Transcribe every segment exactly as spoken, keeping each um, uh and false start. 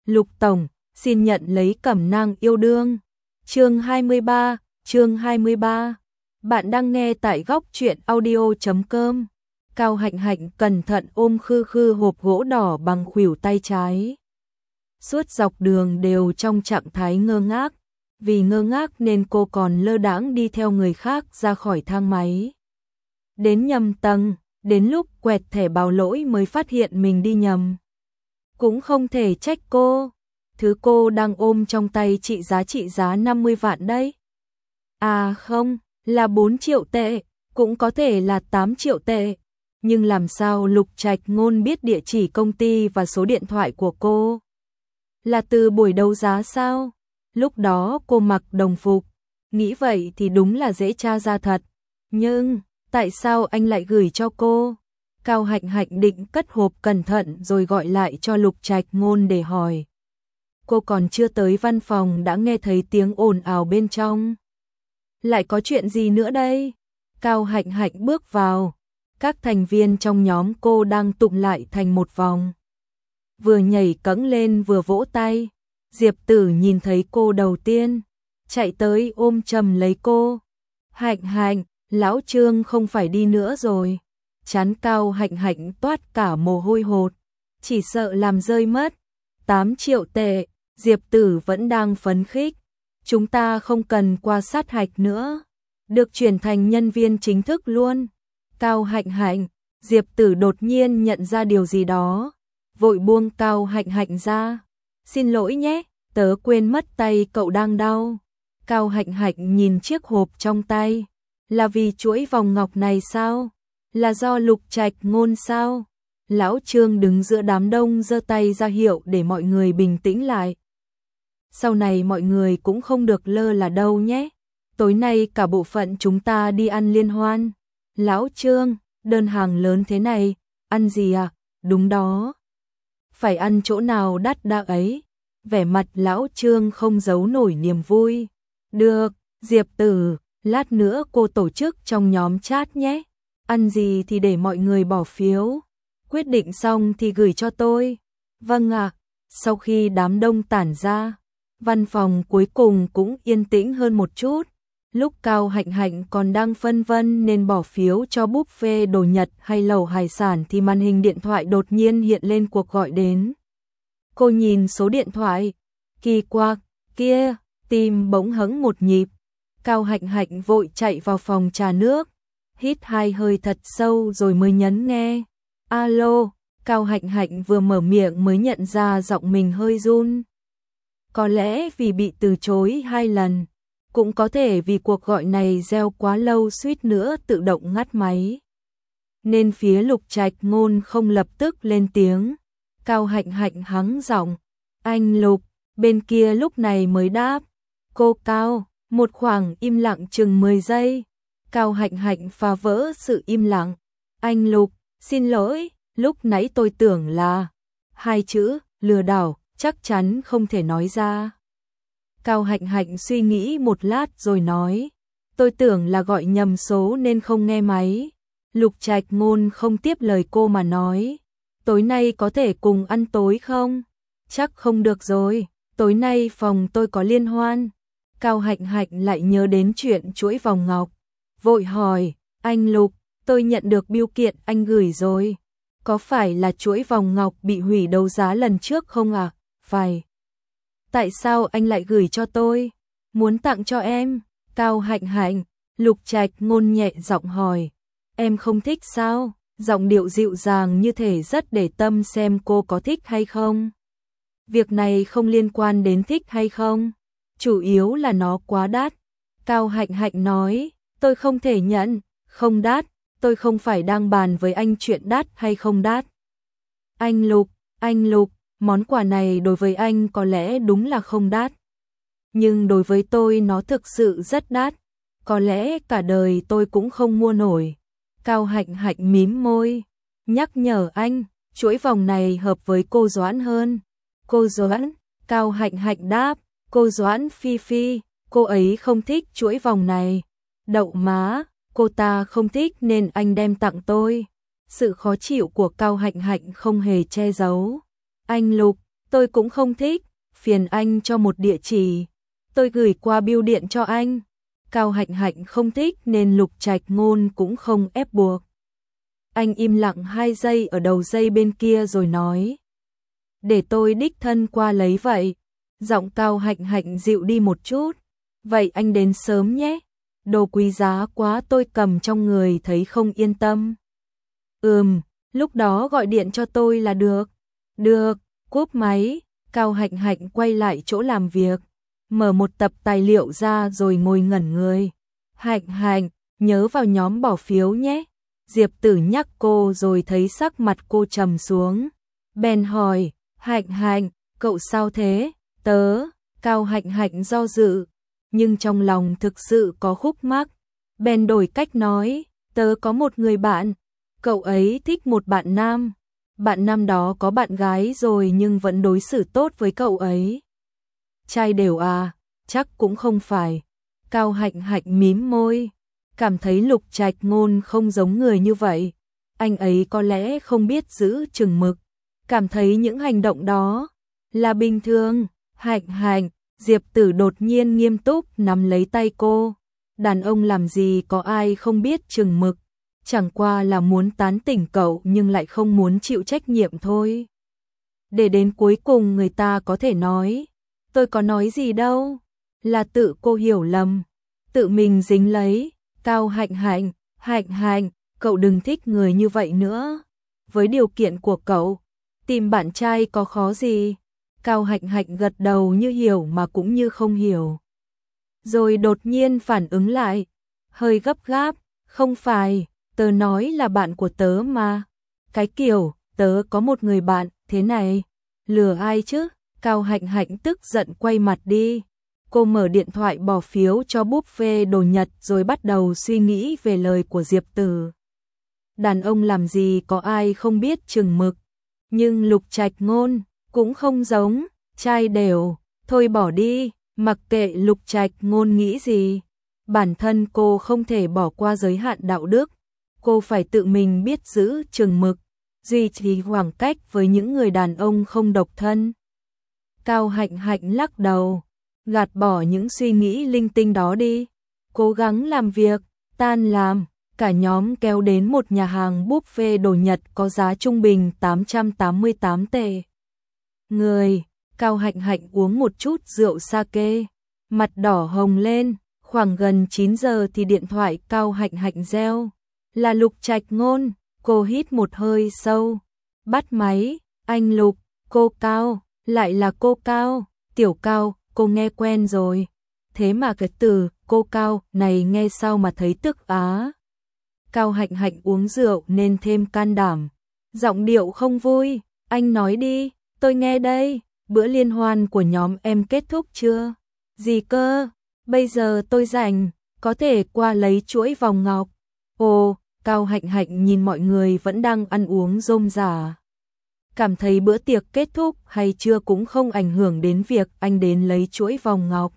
Lục Tổng, xin nhận lấy cẩm nang yêu đương. Chương hai mươi ba, chương hai mươi ba. Bạn đang nghe tại góc truyện audio chấm com. Cao Hạnh Hạnh cẩn thận ôm khư khư hộp gỗ đỏ bằng khuỷu tay trái. Suốt dọc đường đều trong trạng thái ngơ ngác, vì ngơ ngác nên cô còn lơ đãng đi theo người khác ra khỏi thang máy. Đến nhầm tầng, đến lúc quẹt thẻ báo lỗi mới phát hiện mình đi nhầm. Cũng không thể trách cô, thứ cô đang ôm trong tay trị giá trị giá năm mươi vạn đấy. À không, là bốn triệu tệ, cũng có thể là tám triệu tệ. Nhưng làm sao Lục Trạch Ngôn biết địa chỉ công ty và số điện thoại của cô? Là từ buổi đấu giá sao? Lúc đó cô mặc đồng phục, nghĩ vậy thì đúng là dễ tra ra thật. Nhưng, tại sao anh lại gửi cho cô? Cao Hạnh Hạnh định cất hộp cẩn thận rồi gọi lại cho Lục Trạch Ngôn để hỏi. Cô còn chưa tới văn phòng đã nghe thấy tiếng ồn ào bên trong. Lại có chuyện gì nữa đây? Cao Hạnh Hạnh bước vào. Các thành viên trong nhóm cô đang tụm lại thành một vòng. Vừa nhảy cẫng lên vừa vỗ tay. Diệp Tử nhìn thấy cô đầu tiên, chạy tới ôm chầm lấy cô. Hạnh Hạnh, lão Trương không phải đi nữa rồi. Trán Cao Hạnh Hạnh toát cả mồ hôi hột, chỉ sợ làm rơi mất. tám triệu tệ, Diệp Tử vẫn đang phấn khích. Chúng ta không cần qua sát hạch nữa, được chuyển thành nhân viên chính thức luôn. Cao Hạnh Hạnh, Diệp Tử đột nhiên nhận ra điều gì đó, vội buông Cao Hạnh Hạnh ra. Xin lỗi nhé, tớ quên mất tay cậu đang đau. Cao Hạnh Hạnh nhìn chiếc hộp trong tay. Là vì chuỗi vòng ngọc này sao? Là do Lục Trạch Ngôn sao? Lão Trương đứng giữa đám đông giơ tay ra hiệu để mọi người bình tĩnh lại. Sau này mọi người cũng không được lơ là đâu nhé. Tối nay cả bộ phận chúng ta đi ăn liên hoan. Lão Trương, đơn hàng lớn thế này, ăn gì à? Đúng đó. Phải ăn chỗ nào đắt đa ấy. Vẻ mặt Lão Trương không giấu nổi niềm vui. Được, Diệp Tử, lát nữa cô tổ chức trong nhóm chat nhé. Ăn gì thì để mọi người bỏ phiếu. Quyết định xong thì gửi cho tôi. Vâng ạ. Sau khi đám đông tản ra, văn phòng cuối cùng cũng yên tĩnh hơn một chút. Lúc Cao Hạnh Hạnh còn đang phân vân nên bỏ phiếu cho buffet đồ Nhật hay lẩu hải sản thì màn hình điện thoại đột nhiên hiện lên cuộc gọi đến. Cô nhìn số điện thoại, kỳ quặc, kia, tim bỗng hững một nhịp. Cao Hạnh Hạnh vội chạy vào phòng trà nước, hít hai hơi thật sâu rồi mới nhấn nghe. Alo, Cao Hạnh Hạnh vừa mở miệng mới nhận ra giọng mình hơi run. Có lẽ vì bị từ chối hai lần, cũng có thể vì cuộc gọi này reo quá lâu suýt nữa tự động ngắt máy. Nên phía Lục Trạch Ngôn không lập tức lên tiếng. Cao Hạnh Hạnh hắng giọng. Anh Lục, bên kia lúc này mới đáp. Cô Cao, một khoảng im lặng chừng mười giây. Cao Hạnh Hạnh phá vỡ sự im lặng. Anh Lục, xin lỗi, lúc nãy tôi tưởng là hai chữ, lừa đảo, chắc chắn không thể nói ra. Cao Hạnh Hạnh suy nghĩ một lát rồi nói. Tôi tưởng là gọi nhầm số nên không nghe máy. Lục Trạch Ngôn không tiếp lời cô mà nói. Tối nay có thể cùng ăn tối không? Chắc không được rồi, tối nay phòng tôi có liên hoan. Cao Hạnh Hạnh lại nhớ đến chuyện chuỗi vòng ngọc. Vội hỏi, anh Lục, tôi nhận được bưu kiện anh gửi rồi. Có phải là chuỗi vòng ngọc bị hủy đấu giá lần trước không ạ? À? Phải. Tại sao anh lại gửi cho tôi? Muốn tặng cho em? Cao Hạnh Hạnh, Lục Trạch Ngôn nhẹ giọng hỏi. Em không thích sao? Giọng điệu dịu dàng như thể rất để tâm xem cô có thích hay không. Việc này không liên quan đến thích hay không, chủ yếu là nó quá đắt. Cao Hạnh Hạnh nói, tôi không thể nhận, không đắt, tôi không phải đang bàn với anh chuyện đắt hay không đắt. Anh Lục, anh Lục, món quà này đối với anh có lẽ đúng là không đắt. Nhưng đối với tôi nó thực sự rất đắt, có lẽ cả đời tôi cũng không mua nổi. Cao Hạnh Hạnh mím môi, nhắc nhở anh, chuỗi vòng này hợp với cô Doãn hơn. Cô Doãn, Cao Hạnh Hạnh đáp, cô Doãn Phi Phi, cô ấy không thích chuỗi vòng này. Đậu má, cô ta không thích nên anh đem tặng tôi. Sự khó chịu của Cao Hạnh Hạnh không hề che giấu. Anh Lục, Tôi cũng không thích, phiền anh cho một địa chỉ. Tôi gửi qua bưu điện cho anh. Cao Hạnh Hạnh không thích nên Lục Trạch Ngôn cũng không ép buộc. Anh im lặng hai giây ở đầu dây bên kia rồi nói. Để tôi đích thân qua lấy vậy. Giọng Cao Hạnh Hạnh dịu đi một chút. Vậy anh đến sớm nhé. Đồ quý giá quá tôi cầm trong người thấy không yên tâm. Ừm, lúc đó gọi điện cho tôi là được. Được, cúp máy. Cao Hạnh Hạnh quay lại chỗ làm việc. Mở một tập tài liệu ra rồi ngồi ngẩn người. Hạnh Hạnh, nhớ vào nhóm bỏ phiếu nhé. Diệp Tử nhắc cô rồi thấy sắc mặt cô trầm xuống. Bèn hỏi, Hạnh Hạnh, cậu sao thế? Tớ, Cao Hạnh Hạnh do dự, nhưng trong lòng thực sự có khúc mắc. Bèn đổi cách nói, tớ có một người bạn, cậu ấy thích một bạn nam. Bạn nam đó có bạn gái rồi nhưng vẫn đối xử tốt với cậu ấy. Trai đều à, chắc cũng không phải. Cao Hạnh Hạnh mím môi, cảm thấy Lục Trạch Ngôn không giống người như vậy. Anh ấy có lẽ không biết giữ chừng mực, cảm thấy những hành động đó là bình thường. Hạnh Hạnh, Diệp Tử đột nhiên nghiêm túc nắm lấy tay cô. Đàn ông làm gì có ai không biết chừng mực, chẳng qua là muốn tán tỉnh cậu nhưng lại không muốn chịu trách nhiệm thôi. Để đến cuối cùng người ta có thể nói, tôi có nói gì đâu, là tự cô hiểu lầm, tự mình dính lấy. Cao Hạnh Hạnh, Hạnh Hạnh, cậu đừng thích người như vậy nữa. Với điều kiện của cậu, tìm bạn trai có khó gì? Cao Hạnh Hạnh gật đầu như hiểu mà cũng như không hiểu. Rồi đột nhiên phản ứng lại, hơi gấp gáp, không phải, tớ nói là bạn của tớ mà. Cái kiểu, tớ có một người bạn, thế này, lừa ai chứ? Cao Hạnh Hạnh tức giận quay mặt đi. Cô mở điện thoại bỏ phiếu cho buffet đồ Nhật rồi bắt đầu suy nghĩ về lời của Diệp Tử. Đàn ông làm gì có ai không biết chừng mực, nhưng Lục Trạch Ngôn cũng không giống, trai đều, thôi bỏ đi, mặc kệ Lục Trạch Ngôn nghĩ gì. Bản thân cô không thể bỏ qua giới hạn đạo đức, cô phải tự mình biết giữ chừng mực, duy trì khoảng cách với những người đàn ông không độc thân. Cao Hạnh Hạnh lắc đầu, gạt bỏ những suy nghĩ linh tinh đó đi, cố gắng làm việc. Tan làm, cả nhóm kéo đến một nhà hàng buffet đồ Nhật có giá trung bình tám trăm tám mươi tám tệ. Người, Cao Hạnh Hạnh uống một chút rượu sake, mặt đỏ hồng lên. Khoảng gần chín giờ thì điện thoại Cao Hạnh Hạnh reo, là Lục Trạch Ngôn. Cô hít một hơi sâu, bắt máy. Anh Lục, cô Cao, lại là cô Cao. Tiểu Cao, cô nghe quen rồi. Thế mà cái từ cô Cao này nghe sao mà thấy tức á. Cao Hạnh Hạnh uống rượu nên thêm can đảm, giọng điệu không vui. Anh nói đi, tôi nghe đây. Bữa liên hoan của nhóm em kết thúc chưa? Gì cơ? Bây giờ tôi rảnh, có thể qua lấy chuỗi vòng ngọc. Ồ, Cao Hạnh Hạnh nhìn mọi người vẫn đang ăn uống rôm rả, cảm thấy bữa tiệc kết thúc hay chưa cũng không ảnh hưởng đến việc anh đến lấy chuỗi vòng ngọc.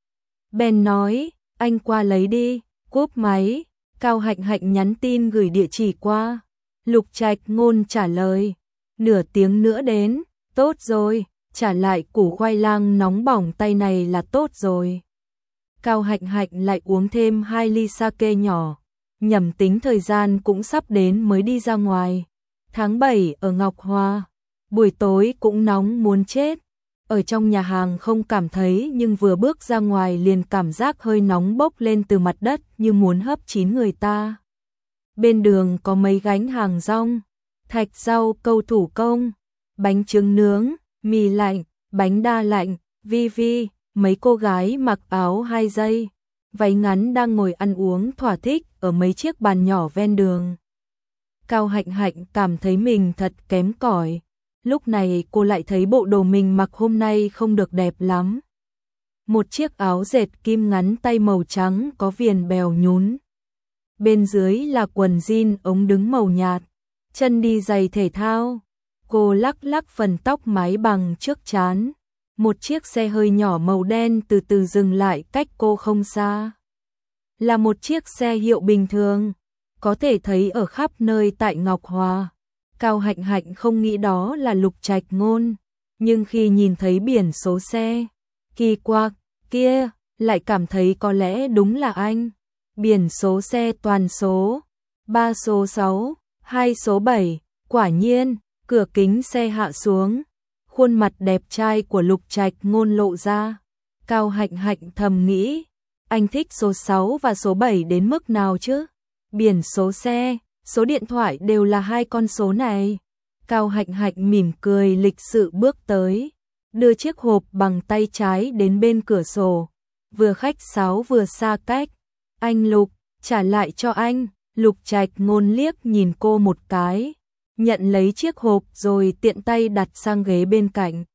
Bèn nói, anh qua lấy đi. Cúp máy, Cao Hạnh Hạnh nhắn tin gửi địa chỉ qua. Lục Trạch Ngôn trả lời, nửa tiếng nữa đến. Tốt rồi, trả lại củ khoai lang nóng bỏng tay này là tốt rồi. Cao Hạnh Hạnh lại uống thêm hai ly sake nhỏ, nhẩm tính thời gian cũng sắp đến mới đi ra ngoài. Tháng bảy ở Ngọc Hoa, buổi tối cũng nóng muốn chết. Ở trong nhà hàng không cảm thấy nhưng vừa bước ra ngoài liền cảm giác hơi nóng bốc lên từ mặt đất như muốn hấp chín người ta. Bên đường có mấy gánh hàng rong, thạch rau câu thủ công, bánh trứng nướng, mì lạnh, bánh đa lạnh, vi vi. Mấy cô gái mặc áo hai dây, váy ngắn đang ngồi ăn uống thỏa thích ở mấy chiếc bàn nhỏ ven đường. Cao Hạnh Hạnh cảm thấy mình thật kém cỏi. Lúc này cô lại thấy bộ đồ mình mặc hôm nay không được đẹp lắm. Một chiếc áo dệt kim ngắn tay màu trắng có viền bèo nhún. Bên dưới là quần jean ống đứng màu nhạt, chân đi giày thể thao. Cô lắc lắc phần tóc mái bằng trước trán. Một chiếc xe hơi nhỏ màu đen từ từ dừng lại cách cô không xa. Là một chiếc xe hiệu bình thường, có thể thấy ở khắp nơi tại Ngọc Hòa. Cao Hạnh Hạnh không nghĩ đó là Lục Trạch Ngôn. nhưng khi nhìn thấy biển số xe kỳ quặc kia, lại cảm thấy có lẽ đúng là anh. Biển số xe toàn số ba số sáu, hai số bảy, quả nhiên, cửa kính xe hạ xuống, khuôn mặt đẹp trai của Lục Trạch Ngôn lộ ra. Cao Hạnh Hạnh thầm nghĩ, anh thích số sáu và số bảy đến mức nào chứ? Biển số xe, số điện thoại đều là hai con số này. Cao Hạnh Hạnh mỉm cười lịch sự bước tới, đưa chiếc hộp bằng tay trái đến bên cửa sổ, vừa khách sáo vừa xa cách. Anh Lục, trả lại cho anh. Lục Trạch Ngôn liếc nhìn cô một cái, nhận lấy chiếc hộp rồi tiện tay đặt sang ghế bên cạnh.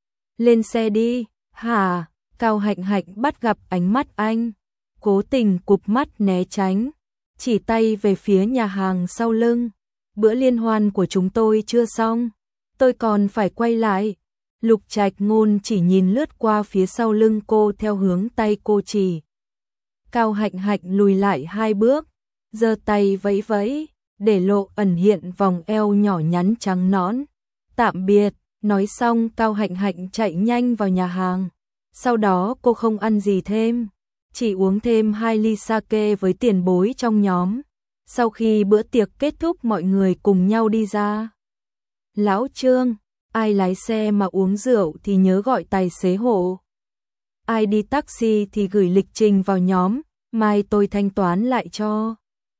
Lên xe đi. Hả? Cao Hạnh Hạnh bắt gặp ánh mắt anh, cố tình cụp mắt né tránh, chỉ tay về phía nhà hàng sau lưng. Bữa liên hoan của chúng tôi chưa xong, tôi còn phải quay lại. Lục Trạch Ngôn chỉ nhìn lướt qua phía sau lưng cô theo hướng tay cô chỉ. Cao Hạnh Hạnh lùi lại hai bước, giơ tay vẫy vẫy, để lộ ẩn hiện vòng eo nhỏ nhắn trắng nõn. Tạm biệt. Nói xong Cao Hạnh Hạnh chạy nhanh vào nhà hàng. Sau đó cô không ăn gì thêm, chỉ uống thêm hai ly sake với tiền bối trong nhóm. Sau khi bữa tiệc kết thúc mọi người cùng nhau đi ra. Lão Trương, ai lái xe mà uống rượu thì nhớ gọi tài xế hộ. Ai đi taxi thì gửi lịch trình vào nhóm, mai tôi thanh toán lại cho.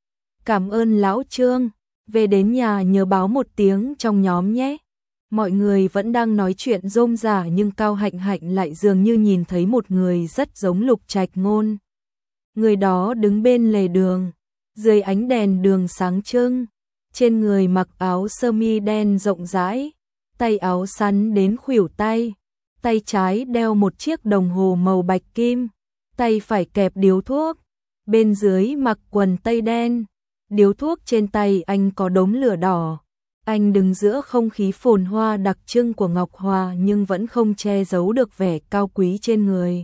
Cảm ơn Lão Trương, về đến nhà nhớ báo một tiếng trong nhóm nhé. Mọi người vẫn đang nói chuyện rôm rả nhưng Cao Hạnh Hạnh lại dường như nhìn thấy một người rất giống Lục Trạch Ngôn. Người đó đứng bên lề đường, dưới ánh đèn đường sáng trưng, trên người mặc áo sơ mi đen rộng rãi, tay áo sắn đến khuỷu tay, tay trái đeo một chiếc đồng hồ màu bạch kim, tay phải kẹp điếu thuốc, bên dưới mặc quần tây đen, điếu thuốc trên tay anh có đốm lửa đỏ. Anh đứng giữa không khí phồn hoa đặc trưng của Ngọc Hòa nhưng vẫn không che giấu được vẻ cao quý trên người.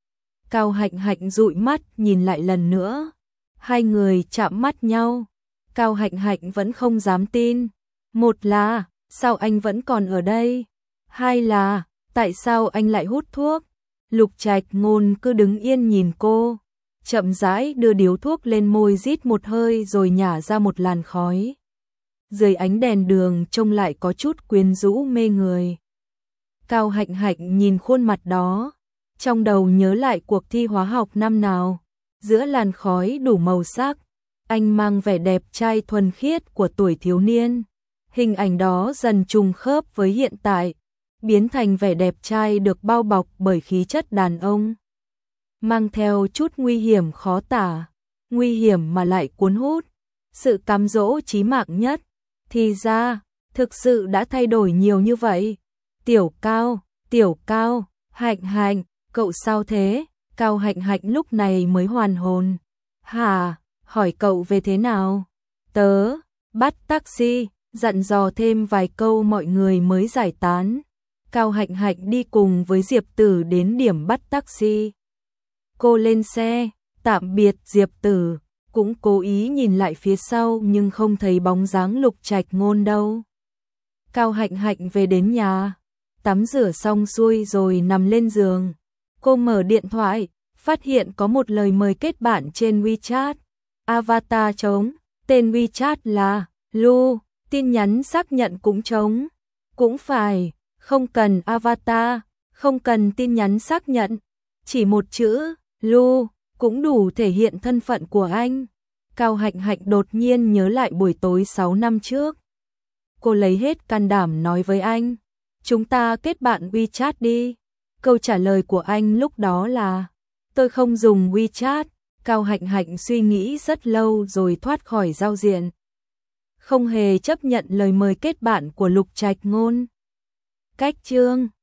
Cao Hạnh Hạnh dụi mắt nhìn lại lần nữa. Hai người chạm mắt nhau. Cao Hạnh Hạnh vẫn không dám tin. Một là, sao anh vẫn còn ở đây? Hai là, tại sao anh lại hút thuốc? Lục Trạch Ngôn cứ đứng yên nhìn cô, chậm rãi đưa điếu thuốc lên môi rít một hơi rồi nhả ra một làn khói. Dưới ánh đèn đường trông lại có chút quyến rũ mê người. Cao Hạnh Hạnh nhìn khuôn mặt đó, trong đầu nhớ lại cuộc thi hóa học năm nào, giữa làn khói đủ màu sắc, anh mang vẻ đẹp trai thuần khiết của tuổi thiếu niên. Hình ảnh đó dần trùng khớp với hiện tại, biến thành vẻ đẹp trai được bao bọc bởi khí chất đàn ông, mang theo chút nguy hiểm khó tả, nguy hiểm mà lại cuốn hút, sự cám dỗ chí mạng nhất. Thì ra, thực sự đã thay đổi nhiều như vậy. Tiểu Cao, Tiểu Cao, Hạnh Hạnh, cậu sao thế? Cao Hạnh Hạnh lúc này mới hoàn hồn. Hả, hỏi cậu về thế nào? Tớ, bắt taxi, dặn dò thêm vài câu mọi người mới giải tán. Cao Hạnh Hạnh đi cùng với Diệp Tử đến điểm bắt taxi. Cô lên xe, tạm biệt Diệp Tử. Cũng cố ý nhìn lại phía sau nhưng không thấy bóng dáng Lục Trạch Ngôn đâu. Cao Hạnh Hạnh về đến nhà, tắm rửa xong xuôi rồi nằm lên giường. Cô mở điện thoại, phát hiện có một lời mời kết bạn trên WeChat. Avatar trống, tên WeChat là Lu, tin nhắn xác nhận cũng trống. Cũng phải, không cần avatar, không cần tin nhắn xác nhận, chỉ một chữ, Lu, cũng đủ thể hiện thân phận của anh. Cao Hạnh Hạnh đột nhiên nhớ lại buổi tối sáu năm trước. Cô lấy hết can đảm nói với anh, chúng ta kết bạn WeChat đi. Câu trả lời của anh lúc đó là, tôi không dùng WeChat. Cao Hạnh Hạnh suy nghĩ rất lâu rồi thoát khỏi giao diện, không hề chấp nhận lời mời kết bạn của Lục Trạch Ngôn. Cách chương